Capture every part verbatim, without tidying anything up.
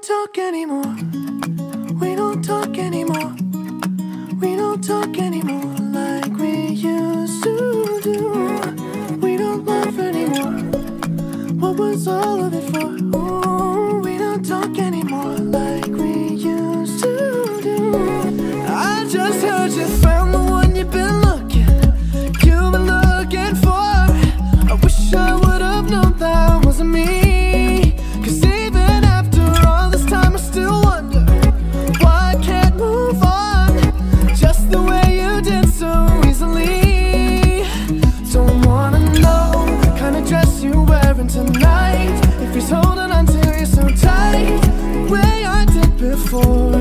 talk anymore. We don't talk anymore. We don't talk anymore like we used to do. We don't laugh anymore. What was all of it for? Ooh, we don't talk anymore like we used to do. I just heard you found the one you've been looking, you've been looking for. I wish I would have known that wasn't me. Cause even after all this time I still wonder why I can't move on just the way you did so easily. Don't wanna know the kind of dress you're wearing tonight, if he's holding on to you so tight the way I did before.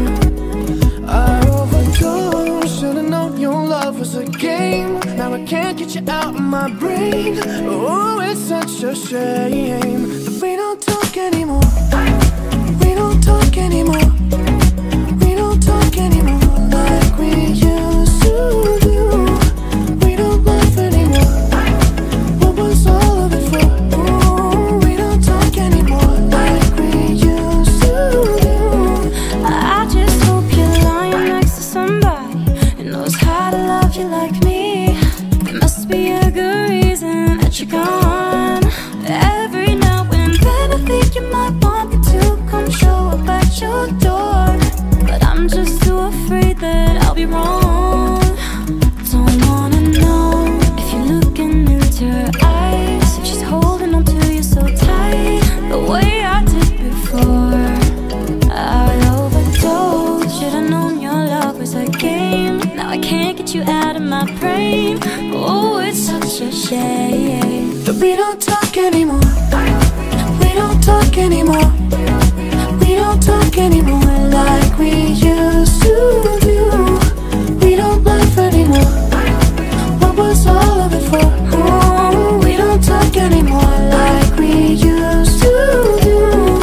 I overdosed, should've known your love was a game. Now I can't get you out of my brain. Oh, it's such a shame that we don't talk anymore. We don't talk anymore. We don't talk anymore like we used to do. We don't laugh anymore. What was all of it for? Ooh, we don't talk anymore like we used to do. I just hope you're lying next to somebody who knows how to love you like me. There must be a good reason that you're gone. Every now and then I think you might want me to come show up at your door, but I'm just too afraid that I'll be wrong. Don't wanna know if you're looking into her eyes, if she's holding on to you so tight the way I did before. I overdosed, should've known your love was a game. Now I can't get you out of my brain. Oh, it's such a shame that we don't talk anymore. We don't talk anymore. We don't talk anymore like we used to do. We don't laugh anymore. What was all of it for? Oh, we don't talk anymore like we used to do.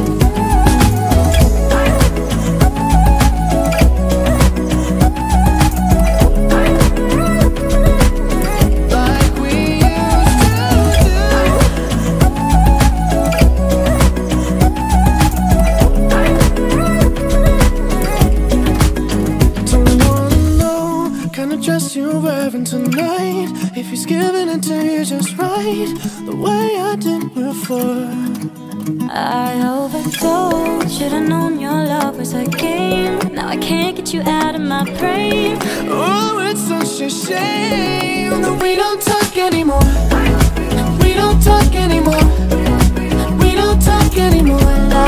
Dress you're wearing tonight, if he's giving it to you just right the way I did before. I overdosed, should've known your love was a game. Now I can't get you out of my brain. Oh, it's such a shame that we don't talk anymore. We don't talk anymore. We don't talk anymore.